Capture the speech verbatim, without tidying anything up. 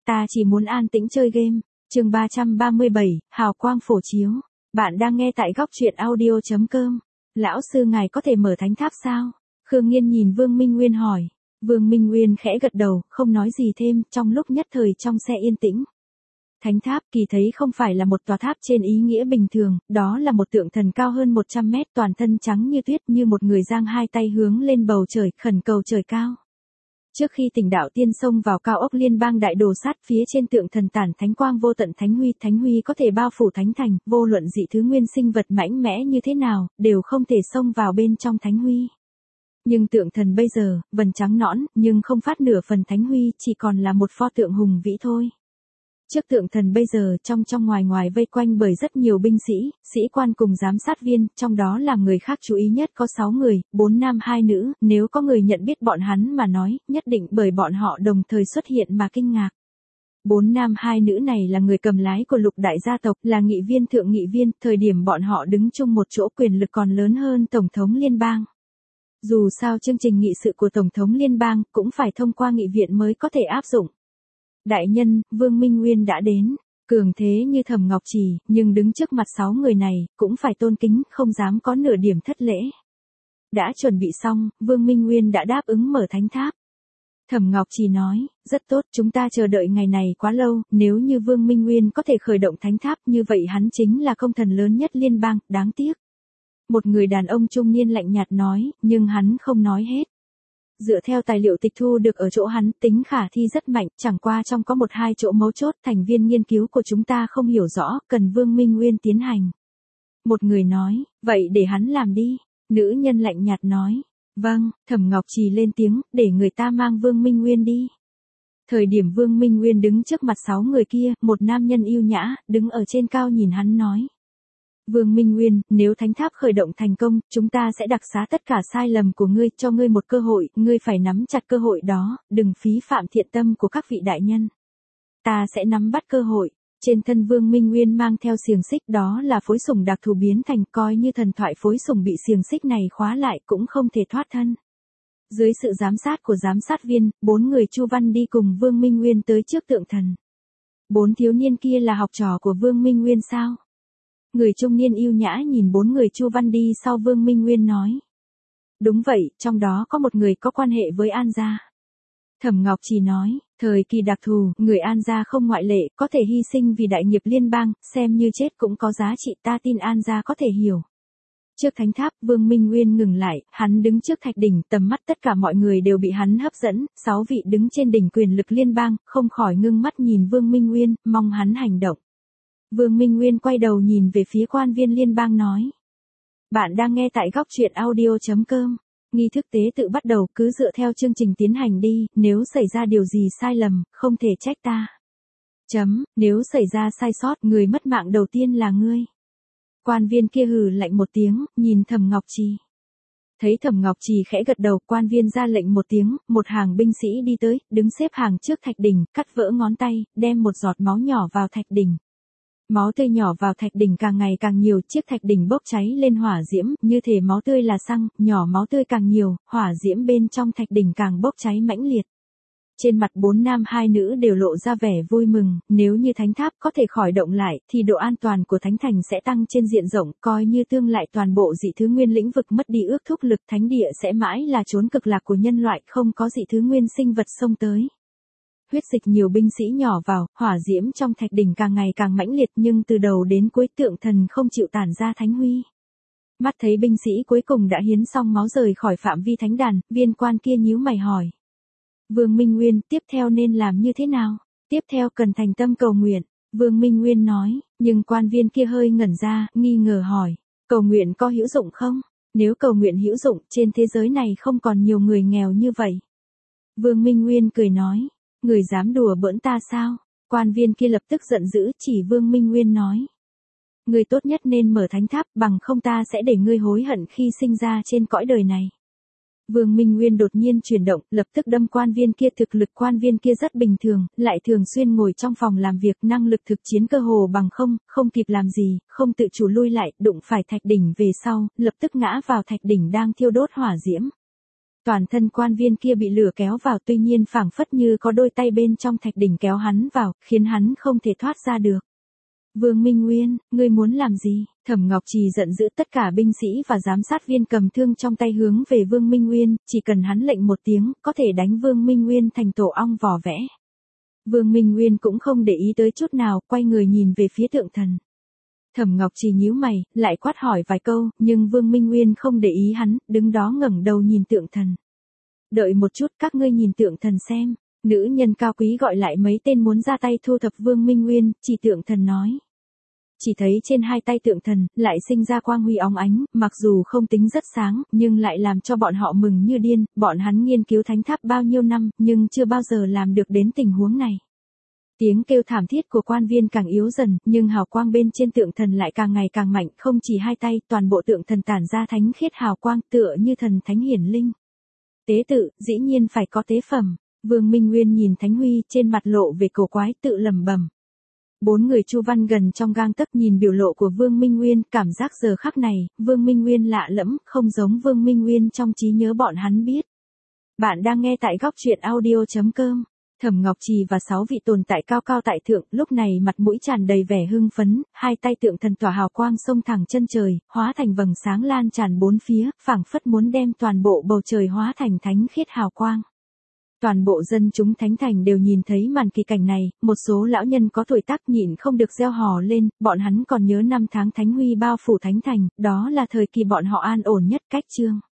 ta chỉ muốn an tĩnh chơi game. Chương ba trăm ba mươi bảy, hào quang phổ chiếu. Bạn đang nghe tại góc truyện audio chấm com. Lão sư ngài có thể mở thánh tháp sao? Khương Nghiên nhìn Vương Minh Nguyên hỏi. Vương Minh Nguyên khẽ gật đầu, không nói gì thêm, trong lúc nhất thời trong xe yên tĩnh. Thánh tháp kỳ thấy không phải là một tòa tháp trên ý nghĩa bình thường, đó là một tượng thần cao hơn một trăm mét, toàn thân trắng như tuyết, như một người giang hai tay hướng lên bầu trời, khẩn cầu trời cao. Trước khi Tỉnh Đạo Tiên xông vào cao ốc liên bang đại đồ sát, phía trên tượng thần tản thánh quang vô tận thánh huy, thánh huy có thể bao phủ thánh thành, vô luận dị thứ nguyên sinh vật mạnh mẽ như thế nào, đều không thể xông vào bên trong thánh huy. Nhưng tượng thần bây giờ, vầng trắng nõn, nhưng không phát nửa phần thánh huy, chỉ còn là một pho tượng hùng vĩ thôi. Trước tượng thần bây giờ trong trong ngoài ngoài vây quanh bởi rất nhiều binh sĩ, sĩ quan cùng giám sát viên, trong đó làm người khác chú ý nhất có sáu người, bốn nam hai nữ, nếu có người nhận biết bọn hắn mà nói, nhất định bởi bọn họ đồng thời xuất hiện mà kinh ngạc. Bốn nam hai nữ này là người cầm lái của lục đại gia tộc, là nghị viên thượng nghị viên, thời điểm bọn họ đứng chung một chỗ quyền lực còn lớn hơn Tổng thống liên bang. Dù sao chương trình nghị sự của Tổng thống liên bang cũng phải thông qua nghị viện mới có thể áp dụng. Đại nhân, Vương Minh Nguyên đã đến, cường thế như Thẩm Ngọc Trì, nhưng đứng trước mặt sáu người này, cũng phải tôn kính, không dám có nửa điểm thất lễ. Đã chuẩn bị xong, Vương Minh Nguyên đã đáp ứng mở thánh tháp. Thẩm Ngọc Trì nói, rất tốt, chúng ta chờ đợi ngày này quá lâu, nếu như Vương Minh Nguyên có thể khởi động thánh tháp như vậy hắn chính là công thần lớn nhất liên bang, đáng tiếc. Một người đàn ông trung niên lạnh nhạt nói, nhưng hắn không nói hết. Dựa theo tài liệu tịch thu được ở chỗ hắn, tính khả thi rất mạnh, chẳng qua trong có một hai chỗ mấu chốt, thành viên nghiên cứu của chúng ta không hiểu rõ, cần Vương Minh Nguyên tiến hành. Một người nói, vậy để hắn làm đi. Nữ nhân lạnh nhạt nói, vâng, Thẩm Ngọc Trì lên tiếng, để người ta mang Vương Minh Nguyên đi. Thời điểm Vương Minh Nguyên đứng trước mặt sáu người kia, một nam nhân yêu nhã, đứng ở trên cao nhìn hắn nói. Vương Minh Nguyên, nếu thánh tháp khởi động thành công, chúng ta sẽ đặc xá tất cả sai lầm của ngươi, cho ngươi một cơ hội, ngươi phải nắm chặt cơ hội đó, đừng phí phạm thiện tâm của các vị đại nhân. Ta sẽ nắm bắt cơ hội. Trên thân Vương Minh Nguyên mang theo xiềng xích, đó là phối sủng đặc thù biến thành, coi như thần thoại phối sủng bị xiềng xích này khóa lại cũng không thể thoát thân. Dưới sự giám sát của giám sát viên, bốn người Chu Văn đi cùng Vương Minh Nguyên tới trước tượng thần. Bốn thiếu niên kia là học trò của Vương Minh Nguyên sao? Người trung niên yêu nhã nhìn bốn người Chu Văn đi sau Vương Minh Nguyên nói. Đúng vậy, trong đó có một người có quan hệ với An gia. Thẩm Ngọc Trì nói, thời kỳ đặc thù, người An gia không ngoại lệ, có thể hy sinh vì đại nghiệp liên bang, xem như chết cũng có giá trị, ta tin An gia có thể hiểu. Trước thánh tháp, Vương Minh Nguyên ngừng lại, hắn đứng trước thạch đỉnh, tầm mắt tất cả mọi người đều bị hắn hấp dẫn, sáu vị đứng trên đỉnh quyền lực liên bang, không khỏi ngưng mắt nhìn Vương Minh Nguyên, mong hắn hành động. Vương Minh Nguyên quay đầu nhìn về phía quan viên liên bang nói. Bạn đang nghe tại góc truyện audio chấm com. Nghi thức tế tự bắt đầu, cứ dựa theo chương trình tiến hành đi, nếu xảy ra điều gì sai lầm, không thể trách ta. Chấm, nếu xảy ra sai sót, người mất mạng đầu tiên là ngươi. Quan viên kia hừ lạnh một tiếng, nhìn Thẩm Ngọc Trì. Thấy Thẩm Ngọc Trì khẽ gật đầu, quan viên ra lệnh một tiếng, một hàng binh sĩ đi tới, đứng xếp hàng trước thạch đỉnh, cắt vỡ ngón tay, đem một giọt máu nhỏ vào thạch đỉnh. Máu tươi nhỏ vào thạch đỉnh càng ngày càng nhiều, chiếc thạch đỉnh bốc cháy lên hỏa diễm, như thể máu tươi là xăng, nhỏ máu tươi càng nhiều, hỏa diễm bên trong thạch đỉnh càng bốc cháy mãnh liệt. Trên mặt bốn nam hai nữ đều lộ ra vẻ vui mừng, nếu như thánh tháp có thể khởi động lại, thì độ an toàn của thánh thành sẽ tăng trên diện rộng, coi như tương lại toàn bộ dị thứ nguyên lĩnh vực mất đi ước thúc lực, thánh địa sẽ mãi là chốn cực lạc của nhân loại, không có dị thứ nguyên sinh vật xông tới. Huyết dịch nhiều binh sĩ nhỏ vào, hỏa diễm trong thạch đỉnh càng ngày càng mãnh liệt, nhưng từ đầu đến cuối tượng thần không chịu tản ra thánh huy. Mắt thấy binh sĩ cuối cùng đã hiến xong máu rời khỏi phạm vi thánh đàn, viên quan kia nhíu mày hỏi. Vương Minh Nguyên, tiếp theo nên làm như thế nào? Tiếp theo cần thành tâm cầu nguyện. Vương Minh Nguyên nói, nhưng quan viên kia hơi ngẩn ra, nghi ngờ hỏi. Cầu nguyện có hữu dụng không? Nếu cầu nguyện hữu dụng, trên thế giới này không còn nhiều người nghèo như vậy. Vương Minh Nguyên cười nói. Người dám đùa bỡn ta sao? Quan viên kia lập tức giận dữ, chỉ Vương Minh Nguyên nói. Người tốt nhất nên mở thánh tháp, bằng không ta sẽ để ngươi hối hận khi sinh ra trên cõi đời này. Vương Minh Nguyên đột nhiên chuyển động, lập tức đâm quan viên kia. Thực lực quan viên kia rất bình thường, lại thường xuyên ngồi trong phòng làm việc, năng lực thực chiến cơ hồ bằng không, không kịp làm gì, không tự chủ lui lại, đụng phải thạch đỉnh về sau, lập tức ngã vào thạch đỉnh đang thiêu đốt hỏa diễm. Toàn thân quan viên kia bị lửa kéo vào, tuy nhiên phảng phất như có đôi tay bên trong thạch đỉnh kéo hắn vào, khiến hắn không thể thoát ra được. Vương Minh Nguyên, ngươi muốn làm gì? Thẩm Ngọc Trì giận dữ, tất cả binh sĩ và giám sát viên cầm thương trong tay hướng về Vương Minh Nguyên, chỉ cần hắn lệnh một tiếng, có thể đánh Vương Minh Nguyên thành tổ ong vò vẽ. Vương Minh Nguyên cũng không để ý tới chút nào, quay người nhìn về phía tượng thần. Thẩm Ngọc Trì nhíu mày, lại quát hỏi vài câu, nhưng Vương Minh Nguyên không để ý hắn, đứng đó ngẩng đầu nhìn tượng thần. Đợi một chút, các ngươi nhìn tượng thần xem. Nữ nhân cao quý gọi lại mấy tên muốn ra tay thu thập Vương Minh Nguyên, chỉ tượng thần nói. Chỉ thấy trên hai tay tượng thần, lại sinh ra quang huy óng ánh, mặc dù không tính rất sáng, nhưng lại làm cho bọn họ mừng như điên, bọn hắn nghiên cứu thánh tháp bao nhiêu năm, nhưng chưa bao giờ làm được đến tình huống này. Tiếng kêu thảm thiết của quan viên càng yếu dần, nhưng hào quang bên trên tượng thần lại càng ngày càng mạnh, không chỉ hai tay, toàn bộ tượng thần tản ra thánh khiết hào quang, tựa như thần thánh hiển linh. Tế tự, dĩ nhiên phải có tế phẩm. Vương Minh Nguyên nhìn Thánh Huy, trên mặt lộ về cổ quái, tự lẩm bẩm. Bốn người Chu Văn gần trong gang tấc nhìn biểu lộ của Vương Minh Nguyên, cảm giác giờ khắc này, Vương Minh Nguyên lạ lẫm, không giống Vương Minh Nguyên trong trí nhớ bọn hắn biết. Bạn đang nghe tại góc truyện audio chấm com. Thẩm Ngọc Trì và sáu vị tồn tại cao cao tại thượng, lúc này mặt mũi tràn đầy vẻ hưng phấn, hai tay tượng thần tỏa hào quang xông thẳng chân trời, hóa thành vầng sáng lan tràn bốn phía, phảng phất muốn đem toàn bộ bầu trời hóa thành thánh khiết hào quang. Toàn bộ dân chúng thánh thành đều nhìn thấy màn kỳ cảnh này, một số lão nhân có tuổi tác nhịn không được reo hò lên, bọn hắn còn nhớ năm tháng Thánh Huy bao phủ thánh thành, đó là thời kỳ bọn họ an ổn nhất cách chương.